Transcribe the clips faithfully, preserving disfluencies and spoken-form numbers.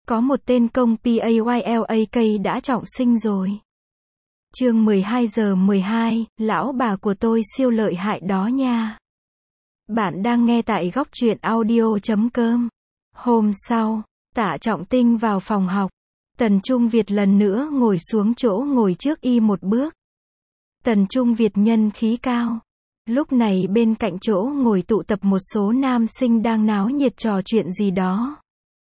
Có một tên công Paylak đã trọng sinh rồi. Chương mười hai giờ mười hai, lão bà của tôi siêu lợi hại đó nha. Bạn đang nghe tại góc truyện audio chấm com. Hôm sau, Tạ Trọng Tinh vào phòng học. Tần Trung Việt lần nữa ngồi xuống chỗ ngồi trước y một bước. Tần Trung Việt nhân khí cao. Lúc này bên cạnh chỗ ngồi tụ tập một số nam sinh đang náo nhiệt trò chuyện gì đó.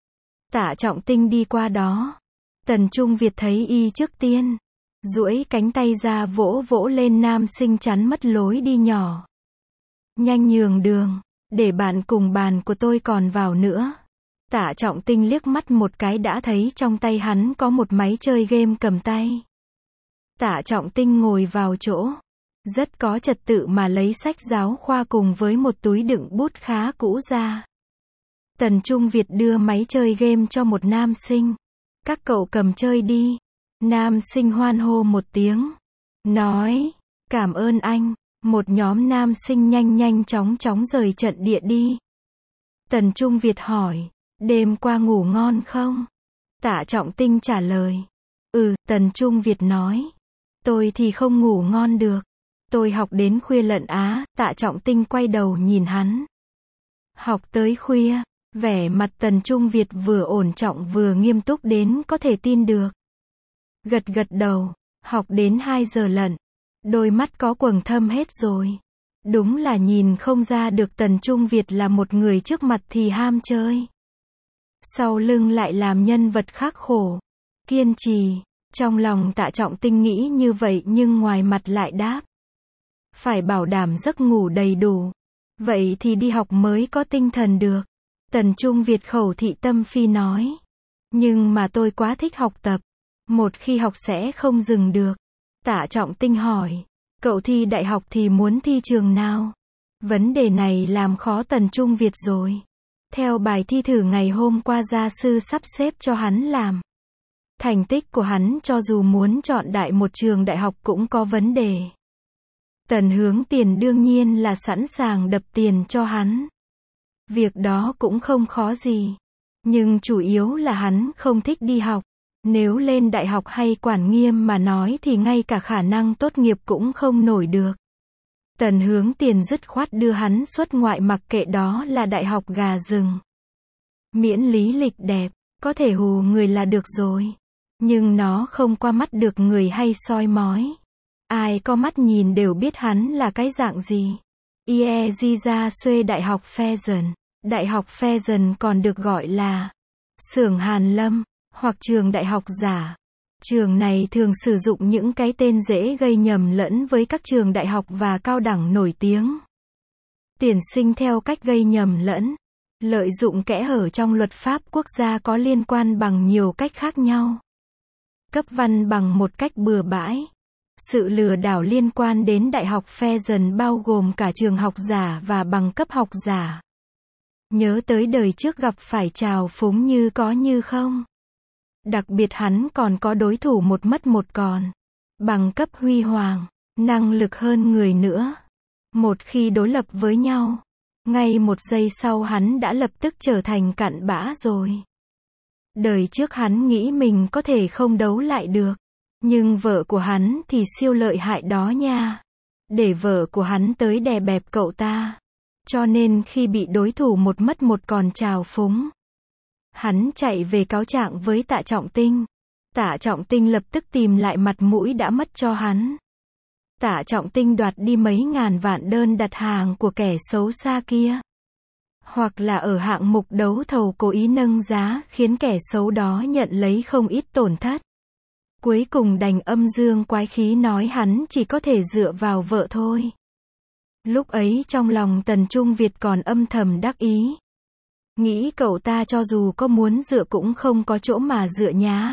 Tạ Trọng Tinh đi qua đó. Tần Trung Việt thấy y trước tiên. Duỗi cánh tay ra vỗ vỗ lên nam sinh chắn mất lối đi nhỏ. Nhanh nhường đường, để bạn cùng bàn của tôi còn vào nữa. Tạ Trọng Tinh liếc mắt một cái đã thấy trong tay hắn có một máy chơi game cầm tay. Tạ Trọng Tinh ngồi vào chỗ. Rất có trật tự mà lấy sách giáo khoa cùng với một túi đựng bút khá cũ ra. Tần Trung Việt đưa máy chơi game cho một nam sinh. Các cậu cầm chơi đi. Nam sinh hoan hô một tiếng. Nói, cảm ơn anh. Một nhóm nam sinh nhanh nhanh chóng chóng rời trận địa đi. Tần Trung Việt hỏi, đêm qua ngủ ngon không? Tạ Trọng Tinh trả lời. Ừ, Tần Trung Việt nói. Tôi thì không ngủ ngon được. Tôi học đến khuya lận á. Tạ Trọng Tinh quay đầu nhìn hắn. Học tới khuya. Vẻ mặt Tần Trung Việt vừa ổn trọng vừa nghiêm túc đến có thể tin được. Gật gật đầu. Học đến hai giờ lận. Đôi mắt có quầng thâm hết rồi. Đúng là nhìn không ra được Tần Trung Việt là một người trước mặt thì ham chơi. Sau lưng lại làm nhân vật khắc khổ. Kiên trì. Trong lòng Tạ Trọng Tinh nghĩ như vậy nhưng ngoài mặt lại đáp. Phải bảo đảm giấc ngủ đầy đủ. Vậy thì đi học mới có tinh thần được. Tần Trung Việt khẩu thị tâm phi nói. Nhưng mà tôi quá thích học tập. Một khi học sẽ không dừng được. Tạ Trọng Tinh hỏi. Cậu thi đại học thì muốn thi trường nào? Vấn đề này làm khó Tần Trung Việt rồi. Theo bài thi thử ngày hôm qua gia sư sắp xếp cho hắn làm. Thành tích của hắn cho dù muốn chọn đại một trường đại học cũng có vấn đề. Tần Hướng Tiền đương nhiên là sẵn sàng đập tiền cho hắn. Việc đó cũng không khó gì. Nhưng chủ yếu là hắn không thích đi học. Nếu lên đại học hay quản nghiêm mà nói thì ngay cả khả năng tốt nghiệp cũng không nổi được. Tần Hướng Tiền dứt khoát đưa hắn xuất ngoại mặc kệ đó là đại học gà rừng. Miễn lý lịch đẹp, có thể hù người là được rồi. Nhưng nó không qua mắt được người hay soi mói. Ai có mắt nhìn đều biết hắn là cái dạng gì. Ie ra xuê Đại học Pheasant. Đại học Pheasant còn được gọi là xưởng Hàn Lâm, hoặc trường đại học giả. Trường này thường sử dụng những cái tên dễ gây nhầm lẫn với các trường đại học và cao đẳng nổi tiếng. Tuyển sinh theo cách gây nhầm lẫn, lợi dụng kẽ hở trong luật pháp quốc gia có liên quan bằng nhiều cách khác nhau. Cấp văn bằng một cách bừa bãi. Sự lừa đảo liên quan đến đại học Pheasant bao gồm cả trường học giả và bằng cấp học giả. Nhớ tới đời trước gặp phải trào phúng như có như không. Đặc biệt hắn còn có đối thủ một mất một còn. Bằng cấp huy hoàng, năng lực hơn người nữa. Một khi đối lập với nhau, ngay một giây sau hắn đã lập tức trở thành cặn bã rồi. Đời trước hắn nghĩ mình có thể không đấu lại được. Nhưng vợ của hắn thì siêu lợi hại đó nha. Để vợ của hắn tới đè bẹp cậu ta. Cho nên khi bị đối thủ một mất một còn trào phúng, hắn chạy về cáo trạng với Tạ Trọng Tinh. Tạ Trọng Tinh lập tức tìm lại mặt mũi đã mất cho hắn. Tạ Trọng Tinh đoạt đi mấy ngàn vạn đơn đặt hàng của kẻ xấu xa kia. Hoặc là ở hạng mục đấu thầu cố ý nâng giá khiến kẻ xấu đó nhận lấy không ít tổn thất. Cuối cùng đành âm dương quái khí nói hắn chỉ có thể dựa vào vợ thôi. Lúc ấy trong lòng Tần Trung Việt còn âm thầm đắc ý. Nghĩ cậu ta cho dù có muốn dựa cũng không có chỗ mà dựa nhá.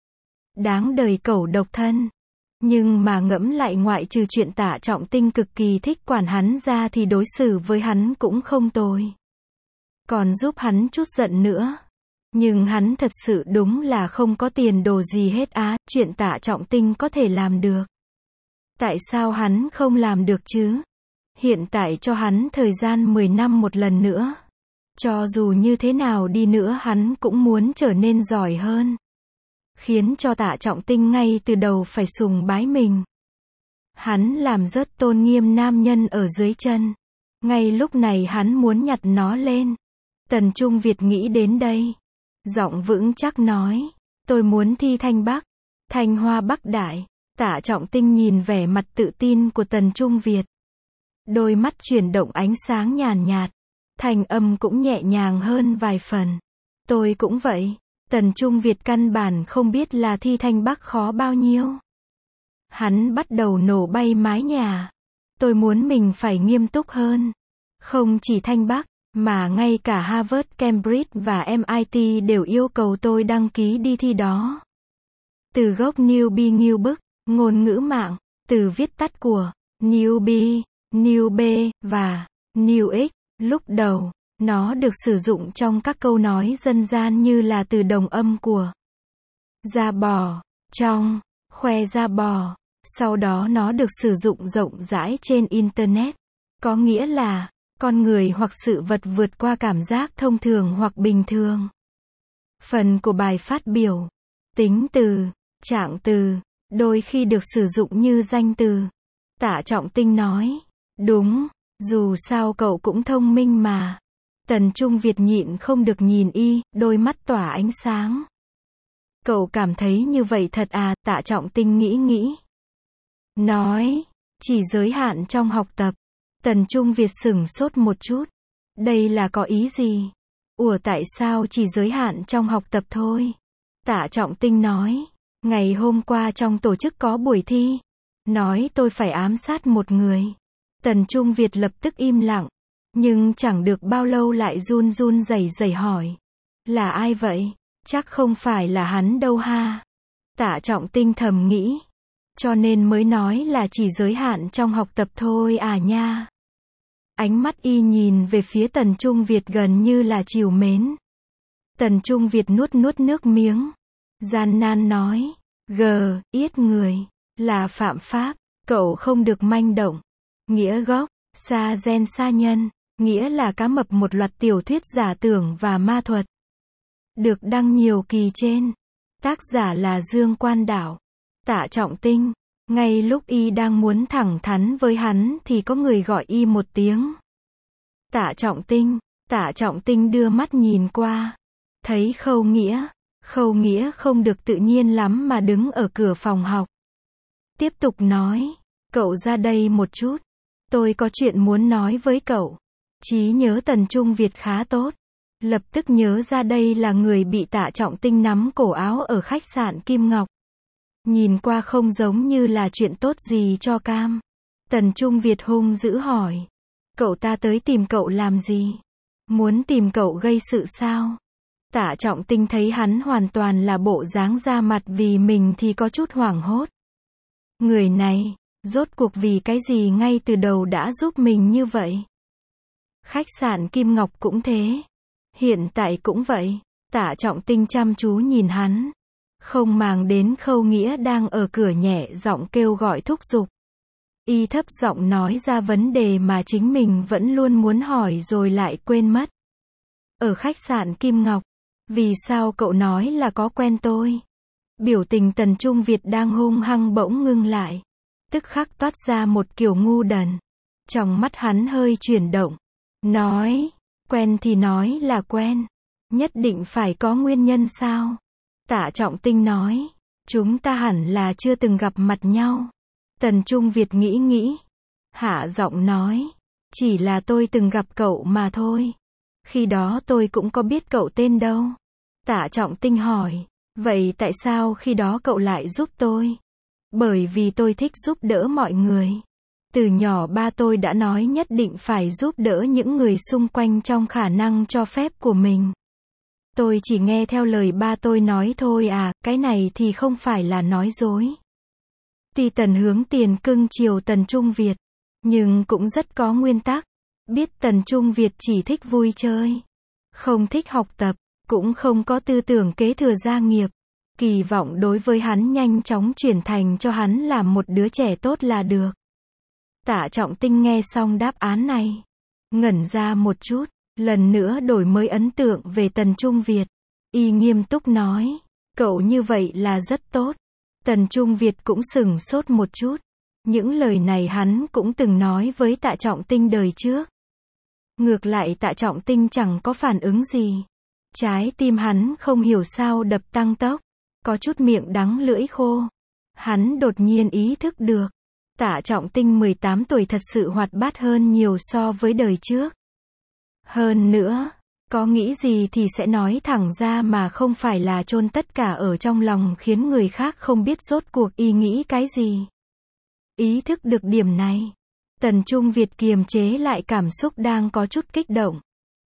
Đáng đời cẩu độc thân. Nhưng mà ngẫm lại ngoại trừ chuyện Tạ Trọng Tinh cực kỳ thích quản hắn ra thì đối xử với hắn cũng không tồi. Còn giúp hắn chút giận nữa. Nhưng hắn thật sự đúng là không có tiền đồ gì hết á, chuyện Tạ Trọng Tinh có thể làm được. Tại sao hắn không làm được chứ? Hiện tại cho hắn thời gian mười năm một lần nữa. Cho dù như thế nào đi nữa hắn cũng muốn trở nên giỏi hơn. Khiến cho Tạ Trọng Tinh ngay từ đầu phải sùng bái mình. Hắn làm rớt tôn nghiêm nam nhân ở dưới chân. Ngay lúc này hắn muốn nhặt nó lên. Tần Trung Việt nghĩ đến đây. Giọng vững chắc nói. Tôi muốn thi Thanh Bắc. Thanh Hoa Bắc Đại. Tạ Trọng Tinh nhìn vẻ mặt tự tin của Tần Trung Việt. Đôi mắt chuyển động ánh sáng nhàn nhạt. Thanh âm cũng nhẹ nhàng hơn vài phần. Tôi cũng vậy. Tần Trung Việt căn bản không biết là thi Thanh Bắc khó bao nhiêu. Hắn bắt đầu nổ bay mái nhà. Tôi muốn mình phải nghiêm túc hơn. Không chỉ Thanh Bắc, mà ngay cả Harvard, Cambridge và em i tê đều yêu cầu tôi đăng ký đi thi đó. Từ gốc newbie new book, ngôn ngữ mạng, từ viết tắt của newbie, new b và new x, lúc đầu, nó được sử dụng trong các câu nói dân gian như là từ đồng âm của da bò, trong, khoe da bò. Sau đó nó được sử dụng rộng rãi trên Internet. Có nghĩa là, con người hoặc sự vật vượt qua cảm giác thông thường hoặc bình thường. Phần của bài phát biểu. Tính từ, trạng từ, đôi khi được sử dụng như danh từ. Tạ Trọng Tinh nói. Đúng, dù sao cậu cũng thông minh mà. Tần Trung Việt nhịn không được nhìn y, đôi mắt tỏa ánh sáng. Cậu cảm thấy như vậy thật à? Tạ Trọng Tinh nghĩ nghĩ. Nói, chỉ giới hạn trong học tập. Tần Trung Việt sửng sốt một chút. Đây là có ý gì? Ủa tại sao chỉ giới hạn trong học tập thôi? Tạ Trọng Tinh nói, ngày hôm qua trong tổ chức có buổi thi. Nói tôi phải ám sát một người. Tần Trung Việt lập tức im lặng. Nhưng chẳng được bao lâu lại run run rẩy rẩy hỏi. Là ai vậy? Chắc không phải là hắn đâu ha. Tạ Trọng Tinh thầm nghĩ. Cho nên mới nói là chỉ giới hạn trong học tập thôi à nha. Ánh mắt y nhìn về phía Tần Trung Việt gần như là trìu mến. Tần Trung Việt nuốt nuốt nước miếng. Gian nan nói. Gờ, yết người. Là phạm pháp. Cậu không được manh động. Nghĩa gốc. Sa gen sa nhân. Nghĩa là cá mập một loạt tiểu thuyết giả tưởng và ma thuật. Được đăng nhiều kỳ trên. Tác giả là Dương Quan Đảo. Tạ Trọng Tinh. Ngay lúc y đang muốn thẳng thắn với hắn thì có người gọi y một tiếng. Tạ Trọng Tinh. Tạ Trọng Tinh đưa mắt nhìn qua. Thấy Khâu Nghĩa. Khâu Nghĩa không được tự nhiên lắm mà đứng ở cửa phòng học. Tiếp tục nói. Cậu ra đây một chút. Tôi có chuyện muốn nói với cậu. Trí nhớ Tần Trung Việt khá tốt. Lập tức nhớ ra đây là người bị Tạ Trọng Tinh nắm cổ áo ở khách sạn Kim Ngọc. Nhìn qua không giống như là chuyện tốt gì cho cam. Tần Trung Việt hung dữ hỏi. Cậu ta tới tìm cậu làm gì? Muốn tìm cậu gây sự sao? Tạ Trọng Tinh thấy hắn hoàn toàn là bộ dáng ra mặt vì mình thì có chút hoảng hốt. Người này, rốt cuộc vì cái gì ngay từ đầu đã giúp mình như vậy? Khách sạn Kim Ngọc cũng thế. Hiện tại cũng vậy. Tạ Trọng Tinh chăm chú nhìn hắn. Không màng đến Khâu Nghĩa đang ở cửa nhẹ giọng kêu gọi thúc giục. Y thấp giọng nói ra vấn đề mà chính mình vẫn luôn muốn hỏi rồi lại quên mất. Ở khách sạn Kim Ngọc, vì sao cậu nói là có quen tôi? Biểu tình Tần Trung Việt đang hung hăng bỗng ngưng lại. Tức khắc toát ra một kiểu ngu đần. Trong mắt hắn hơi chuyển động. Nói, quen thì nói là quen. Nhất định phải có nguyên nhân sao? Tạ Trọng Tinh nói, chúng ta hẳn là chưa từng gặp mặt nhau. Tần Trung Việt nghĩ nghĩ. Hạ giọng nói, chỉ là tôi từng gặp cậu mà thôi. Khi đó tôi cũng có biết cậu tên đâu. Tạ Trọng Tinh hỏi, vậy tại sao khi đó cậu lại giúp tôi? Bởi vì tôi thích giúp đỡ mọi người. Từ nhỏ ba tôi đã nói nhất định phải giúp đỡ những người xung quanh trong khả năng cho phép của mình. Tôi chỉ nghe theo lời ba tôi nói thôi à, cái này thì không phải là nói dối. Tuy Tần Hướng Tiền cưng chiều Tần Trung Việt, nhưng cũng rất có nguyên tắc. Biết Tần Trung Việt chỉ thích vui chơi, không thích học tập, cũng không có tư tưởng kế thừa gia nghiệp. Kỳ vọng đối với hắn nhanh chóng chuyển thành cho hắn làm một đứa trẻ tốt là được. Tạ Trọng Tinh nghe xong đáp án này, ngẩn ra một chút, lần nữa đổi mới ấn tượng về Tần Trung Việt. Y nghiêm túc nói, cậu như vậy là rất tốt. Tần Trung Việt cũng sửng sốt một chút. Những lời này hắn cũng từng nói với Tạ Trọng Tinh đời trước. Ngược lại Tạ Trọng Tinh chẳng có phản ứng gì. Trái tim hắn không hiểu sao đập tăng tốc, có chút miệng đắng lưỡi khô. Hắn đột nhiên ý thức được, Tạ Trọng Tinh mười tám tuổi thật sự hoạt bát hơn nhiều so với đời trước. Hơn nữa, có nghĩ gì thì sẽ nói thẳng ra mà không phải là chôn tất cả ở trong lòng khiến người khác không biết rốt cuộc y nghĩ cái gì. Ý thức được điểm này, Tần Trung Việt kiềm chế lại cảm xúc đang có chút kích động.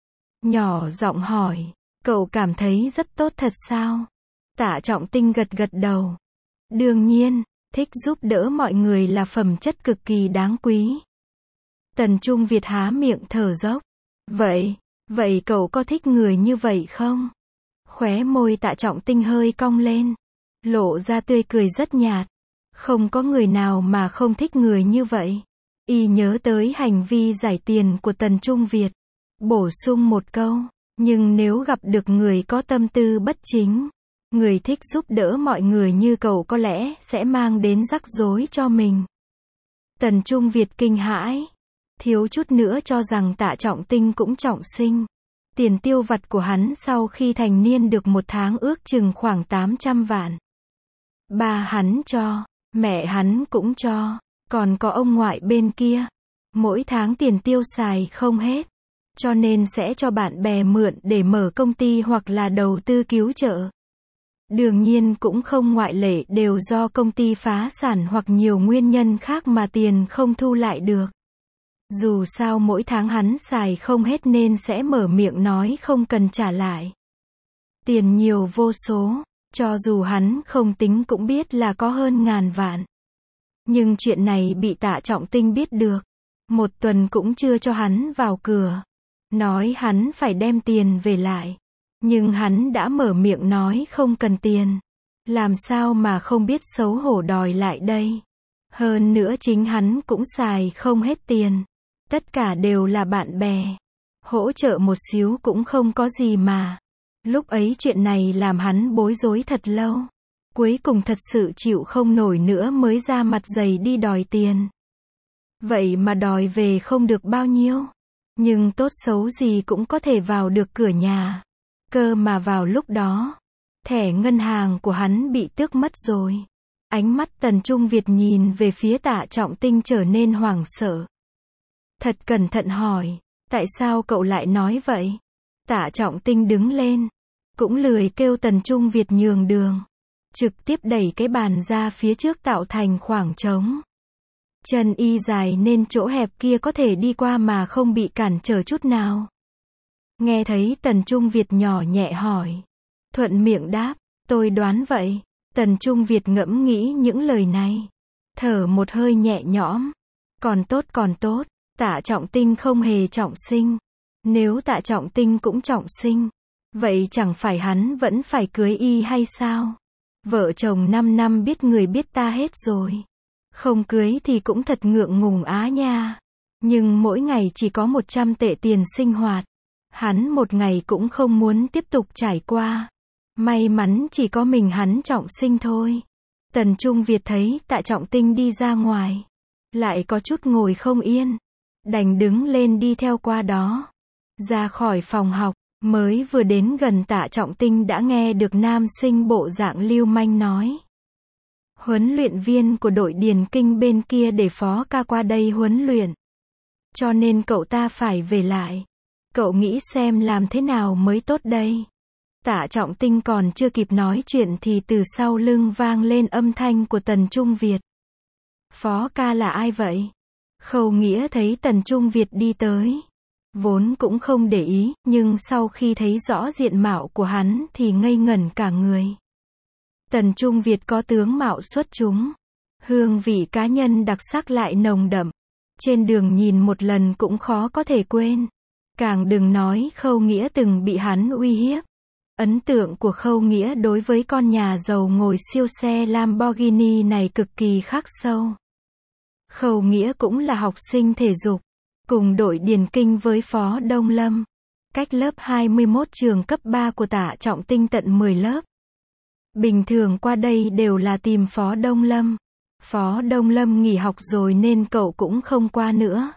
Nhỏ giọng hỏi, cậu cảm thấy rất tốt thật sao? Tạ Trọng Tinh gật gật đầu. Đương nhiên, thích giúp đỡ mọi người là phẩm chất cực kỳ đáng quý. Tần Trung Việt há miệng thở dốc. Vậy, vậy cậu có thích người như vậy không? Khóe môi Tạ Trọng Tinh hơi cong lên, lộ ra tươi cười rất nhạt. Không có người nào mà không thích người như vậy. Y nhớ tới hành vi giải tiền của Tần Trung Việt, bổ sung một câu, nhưng nếu gặp được người có tâm tư bất chính, người thích giúp đỡ mọi người như cậu có lẽ sẽ mang đến rắc rối cho mình. Tần Trung Việt kinh hãi, thiếu chút nữa cho rằng Tạ Trọng Tinh cũng trọng sinh. Tiền tiêu vặt của hắn sau khi thành niên được một tháng ước chừng khoảng tám trăm vạn. Ba hắn cho, mẹ hắn cũng cho, còn có ông ngoại bên kia. Mỗi tháng tiền tiêu xài không hết, cho nên sẽ cho bạn bè mượn để mở công ty hoặc là đầu tư cứu trợ. Đương nhiên cũng không ngoại lệ, đều do công ty phá sản hoặc nhiều nguyên nhân khác mà tiền không thu lại được. Dù sao mỗi tháng hắn xài không hết nên sẽ mở miệng nói không cần trả lại. Tiền nhiều vô số, cho dù hắn không tính cũng biết là có hơn ngàn vạn. Nhưng chuyện này bị Tạ Trọng Tinh biết được. Một tuần cũng chưa cho hắn vào cửa. Nói hắn phải đem tiền về lại. Nhưng hắn đã mở miệng nói không cần tiền. Làm sao mà không biết xấu hổ đòi lại đây. Hơn nữa chính hắn cũng xài không hết tiền. Tất cả đều là bạn bè. Hỗ trợ một xíu cũng không có gì mà. Lúc ấy chuyện này làm hắn bối rối thật lâu. Cuối cùng thật sự chịu không nổi nữa mới ra mặt dày đi đòi tiền. Vậy mà đòi về không được bao nhiêu. Nhưng tốt xấu gì cũng có thể vào được cửa nhà. Cơ mà vào lúc đó, thẻ ngân hàng của hắn bị tước mất rồi. Ánh mắt Tần Trung Việt nhìn về phía Tạ Trọng Tinh trở nên hoảng sợ. Thật cẩn thận hỏi, tại sao cậu lại nói vậy? Tạ Trọng Tinh đứng lên, cũng lười kêu Tần Trung Việt nhường đường. Trực tiếp đẩy cái bàn ra phía trước tạo thành khoảng trống. Chân y dài nên chỗ hẹp kia có thể đi qua mà không bị cản trở chút nào. Nghe thấy Tần Trung Việt nhỏ nhẹ hỏi. Thuận miệng đáp, tôi đoán vậy. Tần Trung Việt ngẫm nghĩ những lời này. Thở một hơi nhẹ nhõm. Còn tốt còn tốt, Tạ Trọng Tinh không hề trọng sinh. Nếu Tạ Trọng Tinh cũng trọng sinh, vậy chẳng phải hắn vẫn phải cưới y hay sao? Vợ chồng năm năm biết người biết ta hết rồi. Không cưới thì cũng thật ngượng ngùng á nha. Nhưng mỗi ngày chỉ có một trăm tệ tiền sinh hoạt. Hắn một ngày cũng không muốn tiếp tục trải qua. May mắn chỉ có mình hắn trọng sinh thôi. Tần Trung Việt thấy Tạ Trọng Tinh đi ra ngoài. Lại có chút ngồi không yên. Đành đứng lên đi theo qua đó. Ra khỏi phòng học, mới vừa đến gần Tạ Trọng Tinh đã nghe được nam sinh bộ dạng lưu manh nói. Huấn luyện viên của đội điền kinh bên kia để Phó ca qua đây huấn luyện. Cho nên cậu ta phải về lại. Cậu nghĩ xem làm thế nào mới tốt đây? Tạ Trọng Tinh còn chưa kịp nói chuyện thì từ sau lưng vang lên âm thanh của Tần Trung Việt. Phó ca là ai vậy? Khâu Nghĩa thấy Tần Trung Việt đi tới. Vốn cũng không để ý, nhưng sau khi thấy rõ diện mạo của hắn thì ngây ngẩn cả người. Tần Trung Việt có tướng mạo xuất chúng. Hương vị cá nhân đặc sắc lại nồng đậm. Trên đường nhìn một lần cũng khó có thể quên. Càng đừng nói Khâu Nghĩa từng bị hắn uy hiếp. Ấn tượng của Khâu Nghĩa đối với con nhà giàu ngồi siêu xe Lamborghini này cực kỳ khắc sâu. Khâu Nghĩa cũng là học sinh thể dục, cùng đội điền kinh với Phó Đông Lâm. cách lớp hai mươi mốt trường cấp ba của Tạ Trọng Tinh tận mười lớp. Bình thường qua đây đều là tìm Phó Đông Lâm. Phó Đông Lâm nghỉ học rồi nên cậu cũng không qua nữa.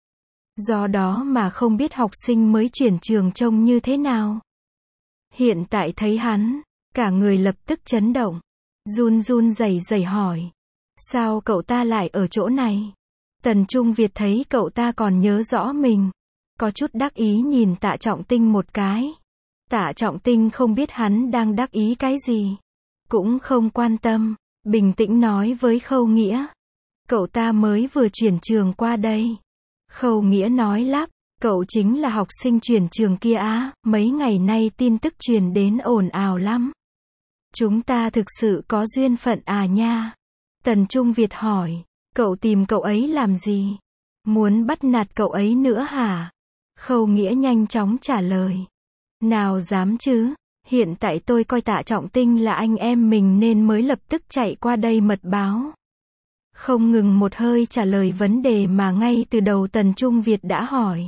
Do đó mà không biết học sinh mới chuyển trường trông như thế nào. Hiện tại thấy hắn, cả người lập tức chấn động. Run run rẩy rẩy hỏi. Sao cậu ta lại ở chỗ này? Tần Trung Việt thấy cậu ta còn nhớ rõ mình. Có chút đắc ý nhìn Tạ Trọng Tinh một cái. Tạ Trọng Tinh không biết hắn đang đắc ý cái gì. Cũng không quan tâm. Bình tĩnh nói với Khâu Nghĩa. Cậu ta mới vừa chuyển trường qua đây. Khâu Nghĩa nói lắp. Cậu chính là học sinh chuyển trường kia á, mấy ngày nay tin tức truyền đến ồn ào lắm. Chúng ta thực sự có duyên phận à nha? Tần Trung Việt hỏi. Cậu tìm cậu ấy làm gì? Muốn bắt nạt cậu ấy nữa hả? Khâu Nghĩa nhanh chóng trả lời. Nào dám chứ, hiện tại tôi coi Tạ Trọng Tinh là anh em mình nên mới lập tức chạy qua đây mật báo. Không ngừng một hơi trả lời vấn đề mà ngay từ đầu Tần Trung Việt đã hỏi.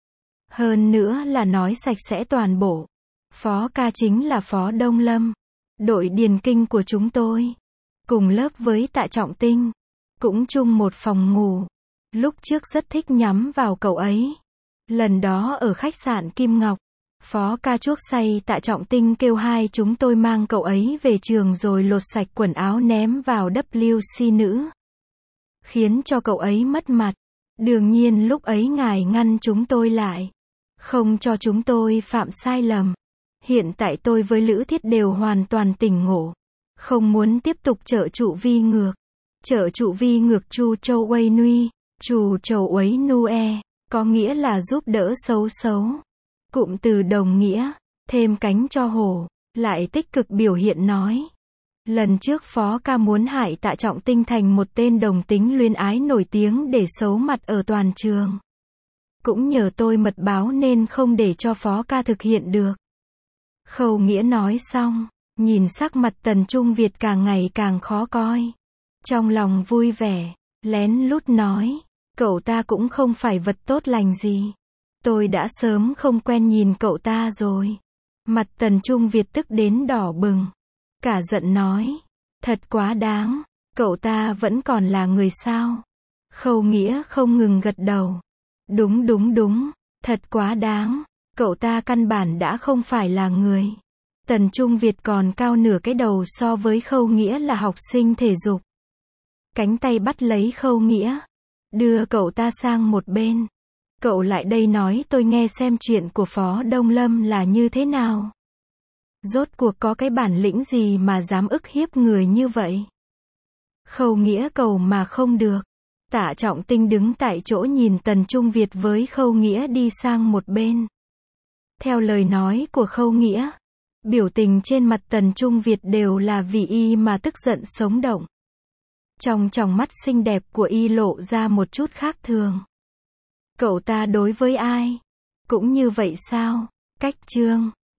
Hơn nữa là nói sạch sẽ toàn bộ. Phó ca chính là Phó Đông Lâm. Đội điền kinh của chúng tôi. Cùng lớp với Tạ Trọng Tinh. Cũng chung một phòng ngủ. Lúc trước rất thích nhắm vào cậu ấy. Lần đó ở khách sạn Kim Ngọc. Phó ca chuốc say Tạ Trọng Tinh kêu hai chúng tôi mang cậu ấy về trường rồi lột sạch quần áo ném vào W C nữ. Khiến cho cậu ấy mất mặt. Đương nhiên lúc ấy ngài ngăn chúng tôi lại. Không cho chúng tôi phạm sai lầm. Hiện tại tôi với Lữ Thiết đều hoàn toàn tỉnh ngộ. Không muốn tiếp tục trợ trụ vi ngược. Trợ trụ vi ngược chu châu uây nuy. Chù châu uấy nu e. Có nghĩa là giúp đỡ xấu xấu. Cụm từ đồng nghĩa. Thêm cánh cho hổ. Lại tích cực biểu hiện nói. Lần trước Phó ca muốn hại Tạ Trọng Tinh thành một tên đồng tính luyên ái nổi tiếng để xấu mặt ở toàn trường. Cũng nhờ tôi mật báo nên không để cho Phó ca thực hiện được. Khâu Nghĩa nói xong, nhìn sắc mặt Tần Trung Việt càng ngày càng khó coi. Trong lòng vui vẻ, lén lút nói, cậu ta cũng không phải vật tốt lành gì. Tôi đã sớm không quen nhìn cậu ta rồi. Mặt Tần Trung Việt tức đến đỏ bừng. Cả giận nói, thật quá đáng, cậu ta vẫn còn là người sao? Khâu Nghĩa không ngừng gật đầu. Đúng đúng đúng, thật quá đáng, cậu ta căn bản đã không phải là người. Tần Trung Việt còn cao nửa cái đầu so với Khâu Nghĩa là học sinh thể dục. Cánh tay bắt lấy Khâu Nghĩa, đưa cậu ta sang một bên. Cậu lại đây nói tôi nghe xem chuyện của Phó Đông Lâm là như thế nào. Rốt cuộc có cái bản lĩnh gì mà dám ức hiếp người như vậy? Khâu Nghĩa cầu mà không được. Tạ Trọng Tinh đứng tại chỗ nhìn Tần Trung Việt với Khâu Nghĩa đi sang một bên. Theo lời nói của Khâu Nghĩa, biểu tình trên mặt Tần Trung Việt đều là vì y mà tức giận sống động. Trong tròng mắt xinh đẹp của y lộ ra một chút khác thường. Cậu ta đối với ai? Cũng như vậy sao? Cách chương